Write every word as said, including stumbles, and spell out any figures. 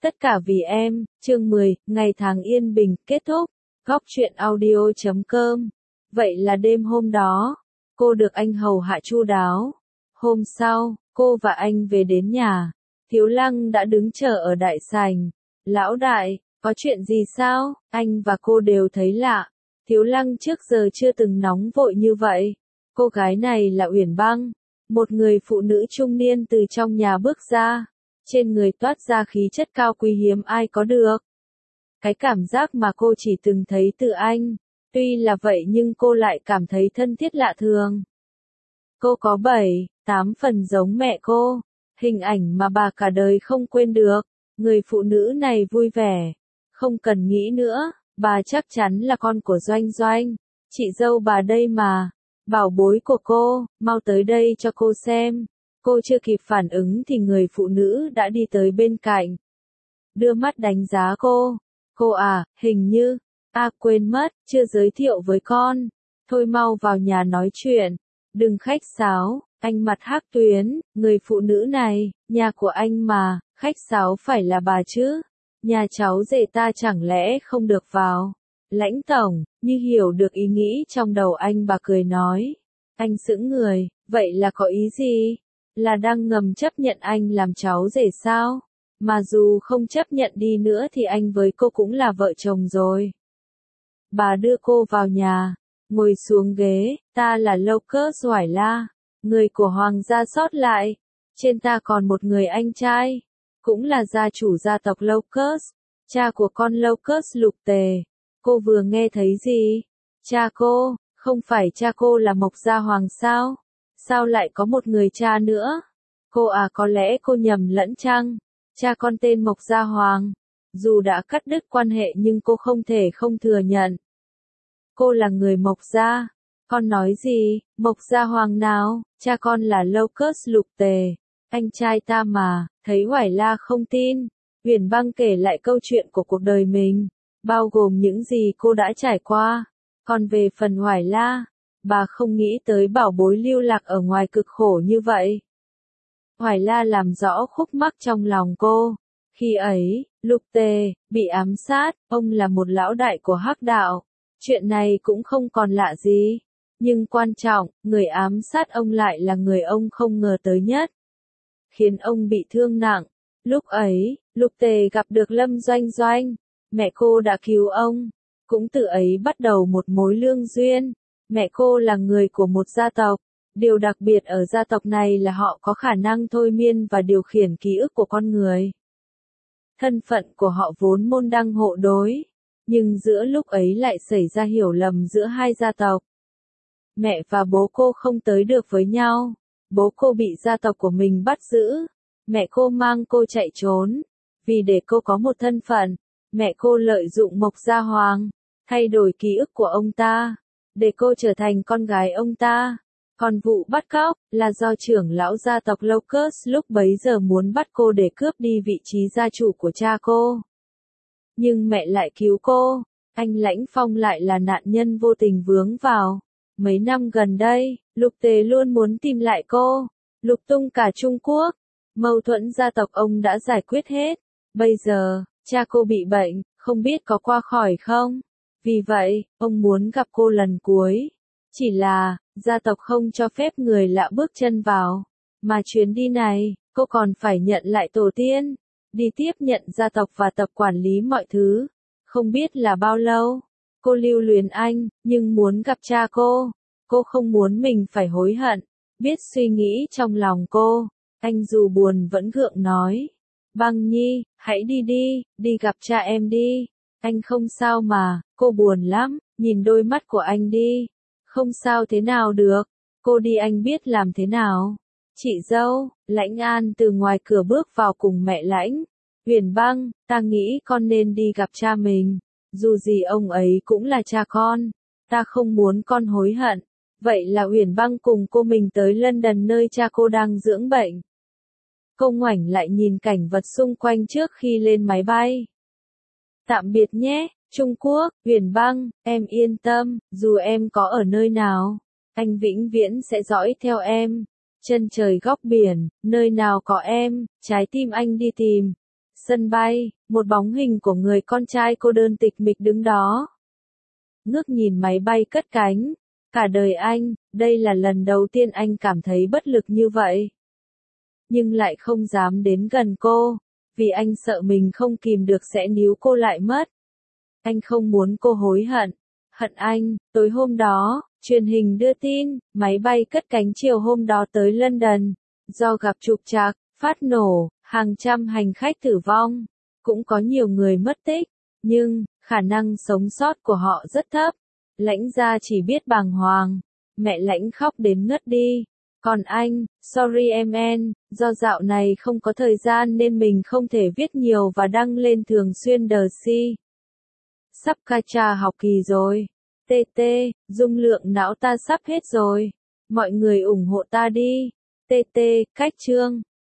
Tất cả vì em, chương mười, ngày tháng yên bình, kết thúc. Góc truyện audio chấm com. Vậy là đêm hôm đó, cô được anh hầu hạ chu đáo. Hôm sau, cô và anh về đến nhà. Thiếu Lăng đã đứng chờ ở đại sảnh. Lão đại, có chuyện gì sao? Anh và cô đều thấy lạ. Thiếu Lăng trước giờ chưa từng nóng vội như vậy. Cô gái này là Uyển Băng, một người phụ nữ trung niên từ trong nhà bước ra. Trên người toát ra khí chất cao quý hiếm ai có được. Cái cảm giác mà cô chỉ từng thấy từ anh. Tuy là vậy nhưng cô lại cảm thấy thân thiết lạ thường. Cô có bảy, tám phần giống mẹ cô. Hình ảnh mà bà cả đời không quên được. Người phụ nữ này vui vẻ. Không cần nghĩ nữa, bà chắc chắn là con của Doanh Doanh. Chị dâu bà đây mà. Bảo bối của cô, mau tới đây cho cô xem. Cô chưa kịp phản ứng thì người phụ nữ đã đi tới bên cạnh. Đưa mắt đánh giá cô. Cô à, hình như, à quên mất, chưa giới thiệu với con. Thôi mau vào nhà nói chuyện. Đừng khách sáo, anh mặt hắc tuyến, người phụ nữ này, nhà của anh mà, khách sáo phải là bà chứ. Nhà cháu rể ta chẳng lẽ không được vào. Lãnh tổng, như hiểu được ý nghĩ trong đầu anh bà cười nói. Anh sững người, vậy là có ý gì? Là đang ngầm chấp nhận anh làm cháu rể sao? Mà dù không chấp nhận đi nữa thì anh với cô cũng là vợ chồng rồi. Bà đưa cô vào nhà, ngồi xuống ghế, ta là Locust Hoài La, người của hoàng gia sót lại. Trên ta còn một người anh trai, cũng là gia chủ gia tộc Locust, cha của con Locust Lục Tề. Cô vừa nghe thấy gì? Cha cô, không phải cha cô là Mộc Gia Hoàng sao? Sao lại có một người cha nữa? Cô à có lẽ cô nhầm lẫn chăng? Cha con tên Mộc Gia Hoàng. Dù đã cắt đứt quan hệ nhưng cô không thể không thừa nhận. Cô là người Mộc Gia. Con nói gì? Mộc Gia Hoàng nào? Cha con là Locust Lục Tề. Anh trai ta mà. Thấy Hoài La không tin. Uyển Băng kể lại câu chuyện của cuộc đời mình. Bao gồm những gì cô đã trải qua. Còn về phần Hoài La, bà không nghĩ tới bảo bối lưu lạc ở ngoài cực khổ như vậy. Hoài La làm rõ khúc mắc trong lòng cô. Khi ấy, Lục Tề bị ám sát, ông là một lão đại của Hắc Đạo. Chuyện này cũng không còn lạ gì. Nhưng quan trọng, người ám sát ông lại là người ông không ngờ tới nhất. Khiến ông bị thương nặng. Lúc ấy, Lục Tề gặp được Lâm Doanh Doanh. Mẹ cô đã cứu ông. Cũng từ ấy bắt đầu một mối lương duyên. Mẹ cô là người của một gia tộc. Điều đặc biệt ở gia tộc này là họ có khả năng thôi miên và điều khiển ký ức của con người. Thân phận của họ vốn môn đăng hộ đối. Nhưng giữa lúc ấy lại xảy ra hiểu lầm giữa hai gia tộc. Mẹ và bố cô không tới được với nhau. Bố cô bị gia tộc của mình bắt giữ. Mẹ cô mang cô chạy trốn. Vì để cô có một thân phận, mẹ cô lợi dụng Mộc Gia Hoàng, thay đổi ký ức của ông ta, để cô trở thành con gái ông ta. Còn vụ bắt cóc, là do trưởng lão gia tộc Locust lúc bấy giờ muốn bắt cô để cướp đi vị trí gia chủ của cha cô. Nhưng mẹ lại cứu cô, anh Lãnh Phong lại là nạn nhân vô tình vướng vào. Mấy năm gần đây, Lục Tề luôn muốn tìm lại cô, lục tung cả Trung Quốc. Mâu thuẫn gia tộc ông đã giải quyết hết. Bây giờ, cha cô bị bệnh, không biết có qua khỏi không? Vì vậy, ông muốn gặp cô lần cuối. Chỉ là, gia tộc không cho phép người lạ bước chân vào. Mà chuyến đi này, cô còn phải nhận lại tổ tiên. Đi tiếp nhận gia tộc và tập quản lý mọi thứ. Không biết là bao lâu. Cô lưu luyến anh, nhưng muốn gặp cha cô. Cô không muốn mình phải hối hận. Biết suy nghĩ trong lòng cô. Anh dù buồn vẫn gượng nói. Băng Nhi, hãy đi đi, đi gặp cha em đi. Anh không sao mà, cô buồn lắm, nhìn đôi mắt của anh đi. Không sao thế nào được, cô đi anh biết làm thế nào. Chị dâu, Lãnh An từ ngoài cửa bước vào cùng mẹ Lãnh. Uyển Băng, ta nghĩ con nên đi gặp cha mình. Dù gì ông ấy cũng là cha con. Ta không muốn con hối hận. Vậy là Uyển Băng cùng cô mình tới London nơi cha cô đang dưỡng bệnh. Cô ngoảnh lại nhìn cảnh vật xung quanh trước khi lên máy bay. Tạm biệt nhé, Trung Quốc, Uyển Băng, em yên tâm, dù em có ở nơi nào, anh vĩnh viễn sẽ dõi theo em. Chân trời góc biển, nơi nào có em, trái tim anh đi tìm. Sân bay, một bóng hình của người con trai cô đơn tịch mịch đứng đó. Ngước nhìn máy bay cất cánh. Cả đời anh, đây là lần đầu tiên anh cảm thấy bất lực như vậy. Nhưng lại không dám đến gần cô, vì anh sợ mình không kìm được sẽ níu cô lại mất. Anh không muốn cô hối hận. Hận anh. Tối hôm đó, truyền hình đưa tin, máy bay cất cánh chiều hôm đó tới London. Do gặp trục trặc, phát nổ, hàng trăm hành khách tử vong. Cũng có nhiều người mất tích, nhưng, khả năng sống sót của họ rất thấp. Lãnh gia chỉ biết bàng hoàng. Mẹ Lãnh khóc đến ngất đi. Còn anh, sorry em en, do dạo này không có thời gian nên mình không thể viết nhiều và đăng lên thường xuyên The Si. Sắp Kacha học kỳ rồi. tê tê, dung lượng não ta sắp hết rồi. Mọi người ủng hộ ta đi. tê tê, cách chương.